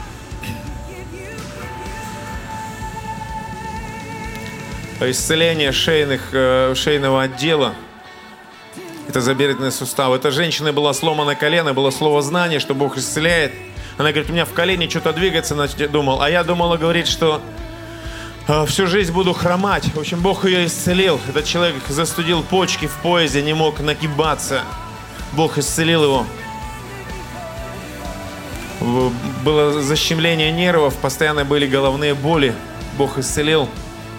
Исцеление шейного отдела. Это тазобедренные суставы. Эта женщина была сломано колено, было слово знание, что Бог исцеляет. Она говорит, у меня в колене что-то двигается, значит, думал. А я думала, говорит, что всю жизнь буду хромать. В общем, Бог ее исцелил. Этот человек застудил почки в поезде, не мог нагибаться. Бог исцелил его. Было защемление нервов, постоянно были головные боли. Бог исцелил.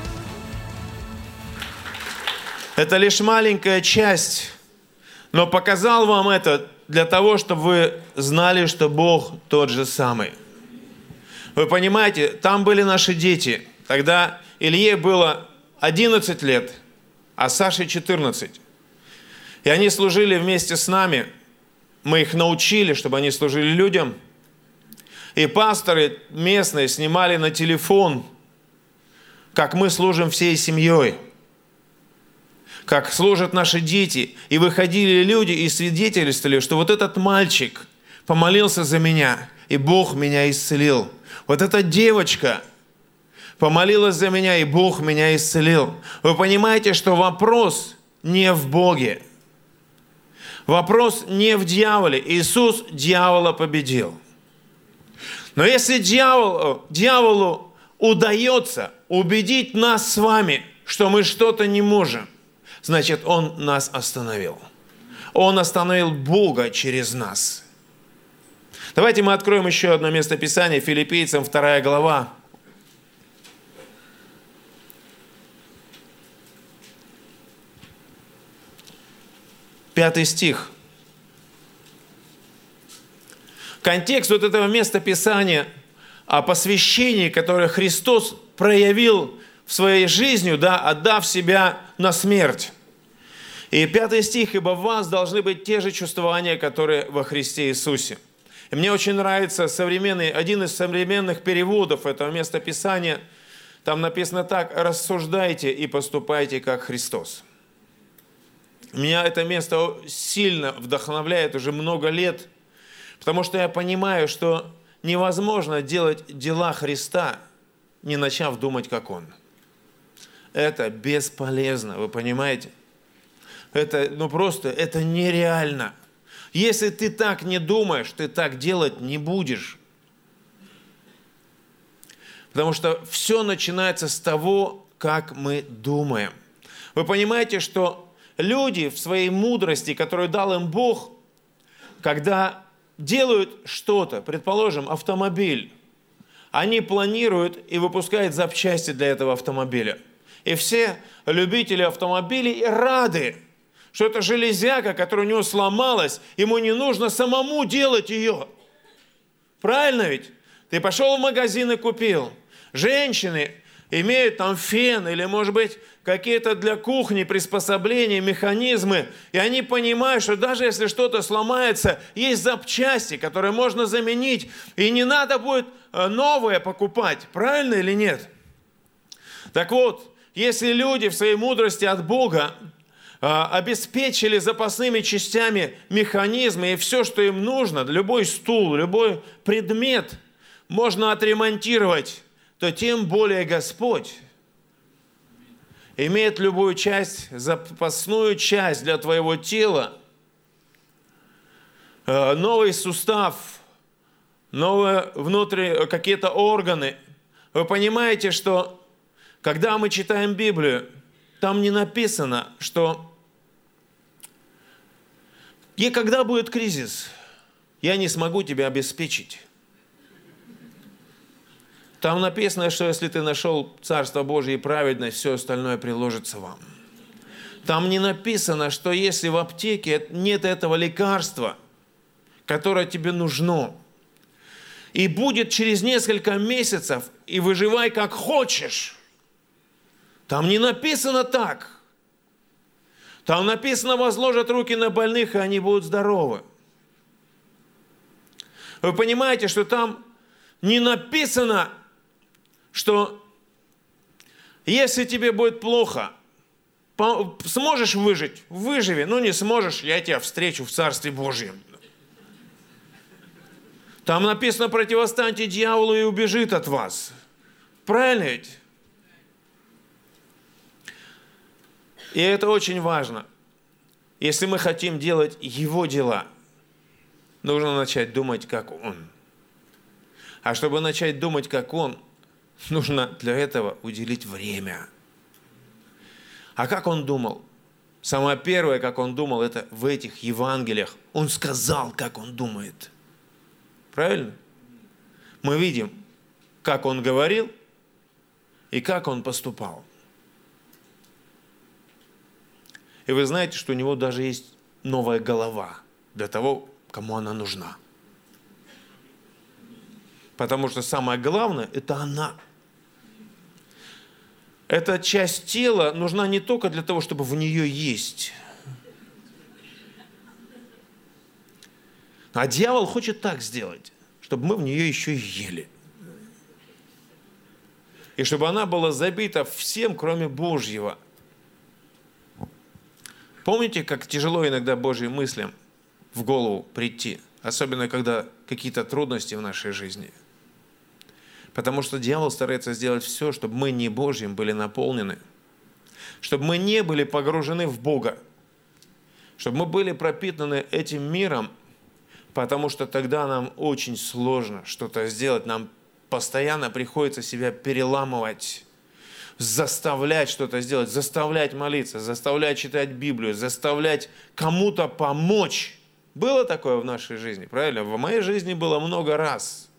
Это лишь маленькая часть, но показал вам это для того, чтобы вы знали, что Бог тот же самый. Вы понимаете, там были наши дети. Тогда Илье было 11 лет, а Саше 14. И они служили вместе с нами. Мы их научили, чтобы они служили людям. И пасторы местные снимали на телефон, как мы служим всей семьей. Как служат наши дети. И выходили люди и свидетельствовали, что вот этот мальчик помолился за меня, и Бог меня исцелил. Вот эта девочка помолилась за меня, и Бог меня исцелил. Вы понимаете, что вопрос не в Боге. Вопрос не в дьяволе. Иисус дьявола победил. Но если дьяволу удается убедить нас с вами, что мы что-то не можем, значит, он нас остановил. Он остановил Бога через нас. Давайте мы откроем еще одно место Писания, Филиппийцам 2 глава. 5 стих. Контекст вот этого места Писания о посвящении, которое Христос проявил в своей жизни, отдав себя на смерть. И 5 стих, «Ибо в вас должны быть те же чувствования, которые во Христе Иисусе». И мне очень нравится один из современных переводов этого места Писания. Там написано так: «Рассуждайте и поступайте, как Христос». Меня это место сильно вдохновляет уже много лет, потому что я понимаю, что невозможно делать дела Христа, не начав думать, как Он. Это бесполезно, вы понимаете? Это это нереально. Если ты так не думаешь, ты так делать не будешь. Потому что все начинается с того, как мы думаем. Вы понимаете, что люди в своей мудрости, которую дал им Бог, когда делают что-то, предположим, автомобиль, они планируют и выпускают запчасти для этого автомобиля. И все любители автомобилей рады, что это железяка, которая у него сломалась, ему не нужно самому делать ее. Правильно ведь? Ты пошел в магазин и купил. Женщины имеют там фен или, может быть, какие-то для кухни приспособления, механизмы, и они понимают, что даже если что-то сломается, есть запчасти, которые можно заменить, и не надо будет новое покупать. Правильно или нет? Так вот, если люди в своей мудрости от Бога обеспечили запасными частями механизмы и все, что им нужно, любой стул, любой предмет можно отремонтировать, то тем более Господь имеет любую часть, запасную часть для твоего тела, новый сустав, новые внутри какие-то органы. Вы понимаете, что когда мы читаем Библию, там не написано, что и когда будет кризис, я не смогу тебя обеспечить. Там написано, что если ты нашел Царство Божие и праведность, все остальное приложится вам. Там не написано, что если в аптеке нет этого лекарства, которое тебе нужно, и будет через несколько месяцев, и выживай как хочешь. Там не написано так. Там написано, возложат руки на больных, и они будут здоровы. Вы понимаете, что там не написано, что если тебе будет плохо, сможешь выжить, выживи. Ну, не сможешь, я тебя встречу в Царстве Божьем. Там написано, противостаньте дьяволу и убежит от вас. Правильно ведь? И это очень важно. Если мы хотим делать Его дела, нужно начать думать, как Он. А чтобы начать думать, как Он, нужно для этого уделить время. А как Он думал? Самое первое, как Он думал, это в этих Евангелиях. Он сказал, как Он думает. Правильно? Мы видим, как Он говорил и как Он поступал. И вы знаете, что у Него даже есть новая голова для того, кому она нужна. Потому что самое главное – это она. Эта часть тела нужна не только для того, чтобы в нее есть. А дьявол хочет так сделать, чтобы мы в нее еще и ели. И чтобы она была забита всем, кроме Божьего. Помните, как тяжело иногда Божьим мыслям в голову прийти? Особенно, когда какие-то трудности в нашей жизни. Потому что дьявол старается сделать все, чтобы мы не Божьим были наполнены. Чтобы мы не были погружены в Бога. Чтобы мы были пропитаны этим миром. Потому что тогда нам очень сложно что-то сделать. Нам постоянно приходится себя переламывать. Заставлять что-то сделать, заставлять молиться, заставлять читать Библию, заставлять кому-то помочь. Было такое в нашей жизни, правильно? В моей жизни было много раз.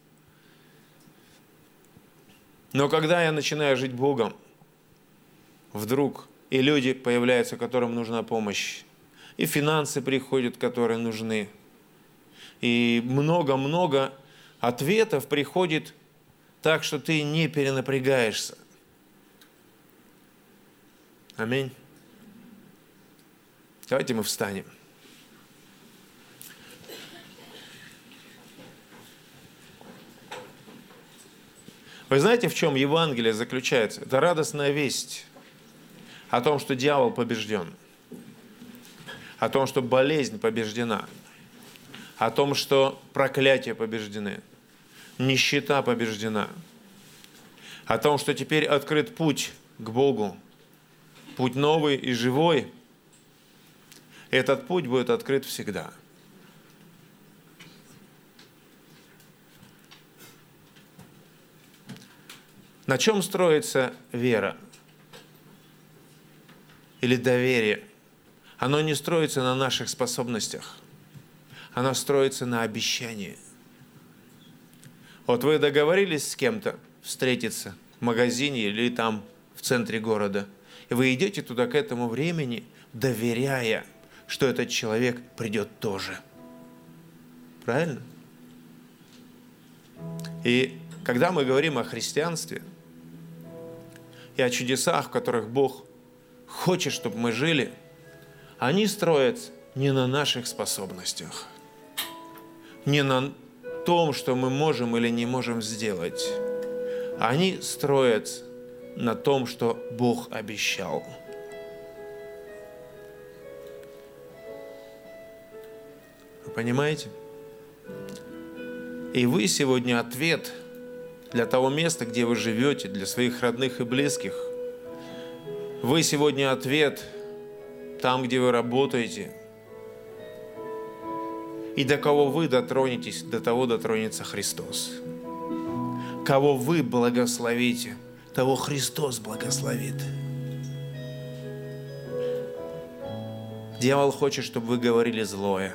Но когда я начинаю жить Богом, вдруг и люди появляются, которым нужна помощь, и финансы приходят, которые нужны, и много-много ответов приходит так, что ты не перенапрягаешься. Аминь. Давайте мы встанем. Вы знаете, в чем Евангелие заключается? Это радостная весть о том, что дьявол побежден, о том, что болезнь побеждена, о том, что проклятия побеждены, нищета побеждена, о том, что теперь открыт путь к Богу, путь новый и живой. Этот путь будет открыт всегда. На чем строится вера или доверие? Оно не строится на наших способностях. Оно строится на обещании. Вот вы договорились с кем-то встретиться в магазине или там в центре города. И вы идете туда к этому времени, доверяя, что этот человек придет тоже. Правильно? И когда мы говорим о христианстве и о чудесах, в которых Бог хочет, чтобы мы жили, они строятся не на наших способностях, не на том, что мы можем или не можем сделать. Они строятся на том, что Бог обещал. Вы понимаете? И вы сегодня ответ для того места, где вы живете, для своих родных и близких. Вы сегодня ответ там, где вы работаете. И до кого вы дотронетесь, до того дотронется Христос. Кого вы благословите, того Христос благословит. Дьявол хочет, чтобы вы говорили злое.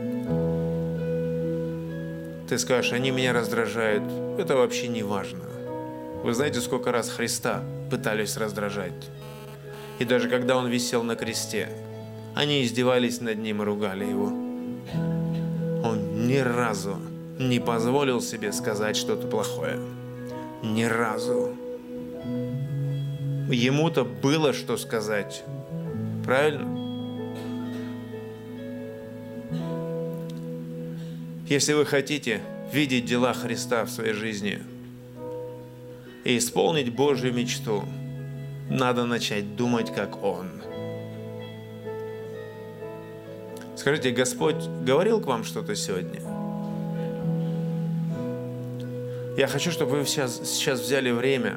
Ты скажешь, они меня раздражают. Это вообще не важно. Вы знаете, сколько раз Христа пытались раздражать? И даже когда Он висел на кресте, они издевались над Ним и ругали Его. Он ни разу не позволил себе сказать что-то плохое. Ни разу. Ему-то было что сказать. Правильно? Если вы хотите видеть дела Христа в своей жизни и исполнить Божью мечту, надо начать думать, как Он. Скажите, Господь говорил к вам что-то сегодня? Я хочу, чтобы вы сейчас взяли время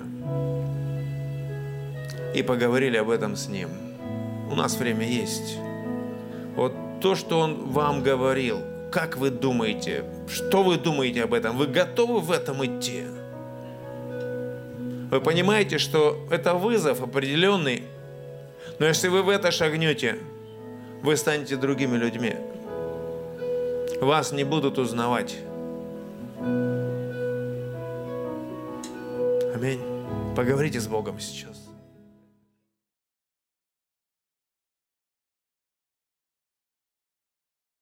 и поговорили об этом с Ним. У нас время есть. Вот то, что Он вам говорил, как вы думаете, что вы думаете об этом? Вы готовы в этом идти? Вы понимаете, что это вызов определенный, но если вы в это шагнете, вы станете другими людьми. Вас не будут узнавать. Аминь. Поговорите с Богом сейчас.